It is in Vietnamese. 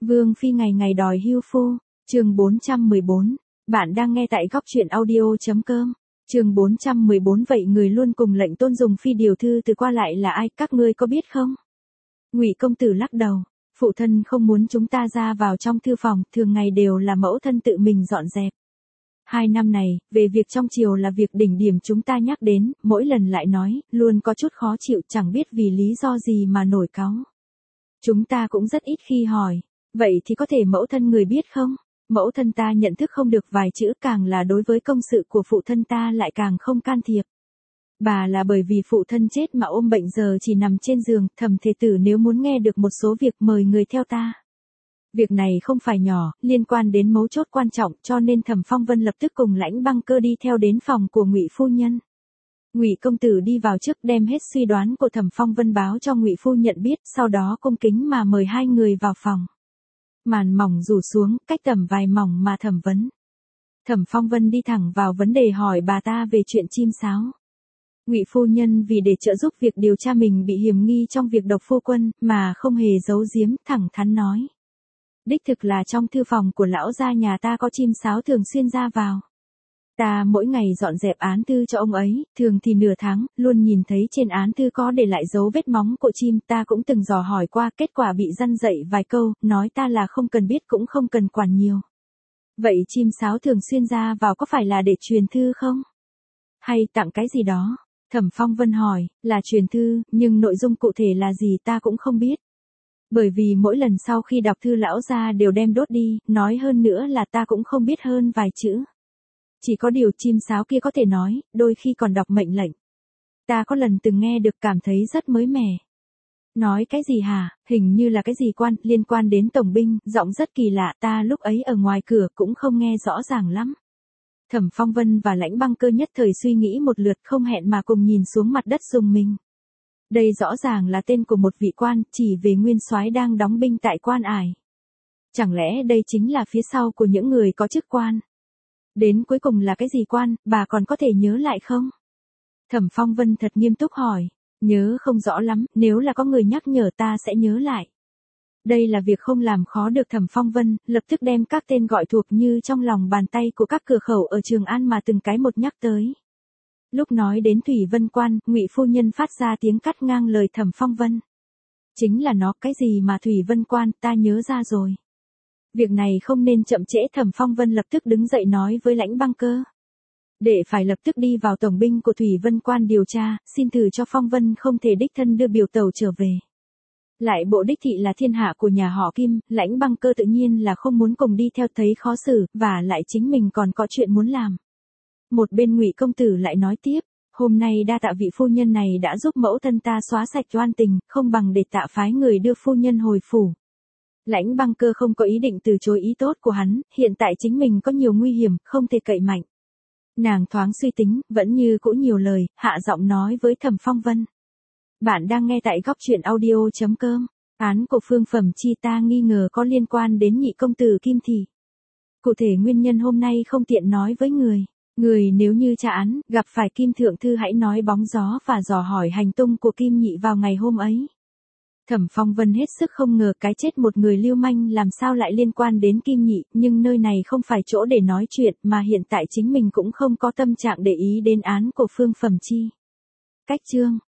Vương Phi ngày ngày đòi hưu phu, chương 414, bạn đang nghe tại góc truyện audio.com, chương 414 vậy người luôn cùng lệnh tôn dùng Phi điều thư từ qua lại là ai, các ngươi có biết không? Ngụy công tử lắc đầu, phụ thân không muốn chúng ta ra vào trong thư phòng, thường ngày đều là mẫu thân tự mình dọn dẹp. 2 năm này, về việc trong triều là việc đỉnh điểm chúng ta nhắc đến, mỗi lần lại nói, luôn có chút khó chịu, chẳng biết vì lý do gì mà nổi cáu. Chúng ta cũng rất ít khi hỏi, vậy thì có thể mẫu thân người biết không? Mẫu thân ta nhận thức không được vài chữ, càng là đối với công sự của phụ thân ta lại càng không can thiệp. Bà là bởi vì phụ thân chết mà ôm bệnh giờ chỉ nằm trên giường, Thẩm Thế Tử nếu muốn nghe được một số việc mời người theo ta. Việc này không phải nhỏ, liên quan đến mấu chốt quan trọng, cho nên Thẩm Phong Vân lập tức cùng Lãnh Băng Cơ đi theo đến phòng của Ngụy phu nhân. Ngụy công tử đi vào trước, đem hết suy đoán của Thẩm Phong Vân báo cho Ngụy phu nhận biết, sau đó cung kính mà mời hai người vào phòng. Màn mỏng rủ xuống, cách tầm vài mỏng mà thẩm vấn. Thẩm Phong Vân đi thẳng vào vấn đề hỏi bà ta về chuyện chim sáo. Ngụy phu nhân vì để trợ giúp việc điều tra mình bị hiểm nghi trong việc độc phu quân, mà không hề giấu giếm, thẳng thắn nói. Đích thực là trong thư phòng của lão gia nhà ta có chim sáo thường xuyên ra vào. Ta mỗi ngày dọn dẹp án thư cho ông ấy, thường thì nửa tháng, luôn nhìn thấy trên án thư có để lại dấu vết móng của chim, ta cũng từng dò hỏi qua, kết quả bị răn dạy vài câu, nói ta là không cần biết cũng không cần quản nhiều. Vậy chim sáo thường xuyên ra vào có phải là để truyền thư không? Hay tặng cái gì đó? Thẩm Phong Vân hỏi, là truyền thư, nhưng nội dung cụ thể là gì ta cũng không biết. Bởi vì mỗi lần sau khi đọc thư lão gia đều đem đốt đi, nói hơn nữa là ta cũng không biết hơn vài chữ. Chỉ có điều chim sáo kia có thể nói, đôi khi còn đọc mệnh lệnh. Ta có lần từng nghe được cảm thấy rất mới mẻ. Nói cái gì hả, hình như là cái gì liên quan đến tổng binh, giọng rất kỳ lạ, ta lúc ấy ở ngoài cửa cũng không nghe rõ ràng lắm. Thẩm Phong Vân và Lãnh Băng Cơ nhất thời suy nghĩ một lượt, không hẹn mà cùng nhìn xuống mặt đất rùng mình. Đây rõ ràng là tên của một vị quan, chỉ về nguyên soái đang đóng binh tại Quan Ải. Chẳng lẽ đây chính là phía sau của những người có chức quan? Đến cuối cùng là cái gì quan, bà còn có thể nhớ lại không? Thẩm Phong Vân thật nghiêm túc hỏi, nhớ không rõ lắm, nếu là có người nhắc nhở ta sẽ nhớ lại. Đây là việc không làm khó được Thẩm Phong Vân, lập tức đem các tên gọi thuộc như trong lòng bàn tay của các cửa khẩu ở Trường An mà từng cái một nhắc tới. Lúc nói đến Thủy Vân Quan, Ngụy phu nhân phát ra tiếng cắt ngang lời Thẩm Phong Vân. Chính là nó, cái gì mà Thủy Vân Quan, ta nhớ ra rồi. Việc này không nên chậm trễ, Thẩm Phong Vân lập tức đứng dậy nói với Lãnh Băng Cơ. Để phải lập tức đi vào tổng binh của Thủy Vân Quan điều tra, xin thử cho Phong Vân không thể đích thân đưa biểu tàu trở về. Lại bộ đích thị là thiên hạ của nhà họ Kim, Lãnh Băng Cơ tự nhiên là không muốn cùng đi theo, thấy khó xử, và lại chính mình còn có chuyện muốn làm. Một bên Ngụy công tử lại nói tiếp, hôm nay đa tạ vị phu nhân này đã giúp mẫu thân ta xóa sạch oan tình, không bằng để tạ phái người đưa phu nhân hồi phủ. Lãnh Băng Cơ không có ý định từ chối ý tốt của hắn, hiện tại chính mình có nhiều nguy hiểm, không thể cậy mạnh. Nàng thoáng suy tính, vẫn như cũ nhiều lời, hạ giọng nói với Thẩm Phong Vân. Bạn đang nghe tại góc truyện audio.com, án của Phương Phẩm Chi ta nghi ngờ có liên quan đến nhị công tử Kim Thị. Cụ thể nguyên nhân hôm nay không tiện nói với người. Người nếu như tra án, gặp phải Kim Thượng Thư hãy nói bóng gió và dò hỏi hành tung của Kim Nhị vào ngày hôm ấy. Thẩm Phong Vân hết sức không ngờ cái chết một người lưu manh làm sao lại liên quan đến Kim Nhị, nhưng nơi này không phải chỗ để nói chuyện, mà hiện tại chính mình cũng không có tâm trạng để ý đến án của Phương Phẩm Chi. Cách chương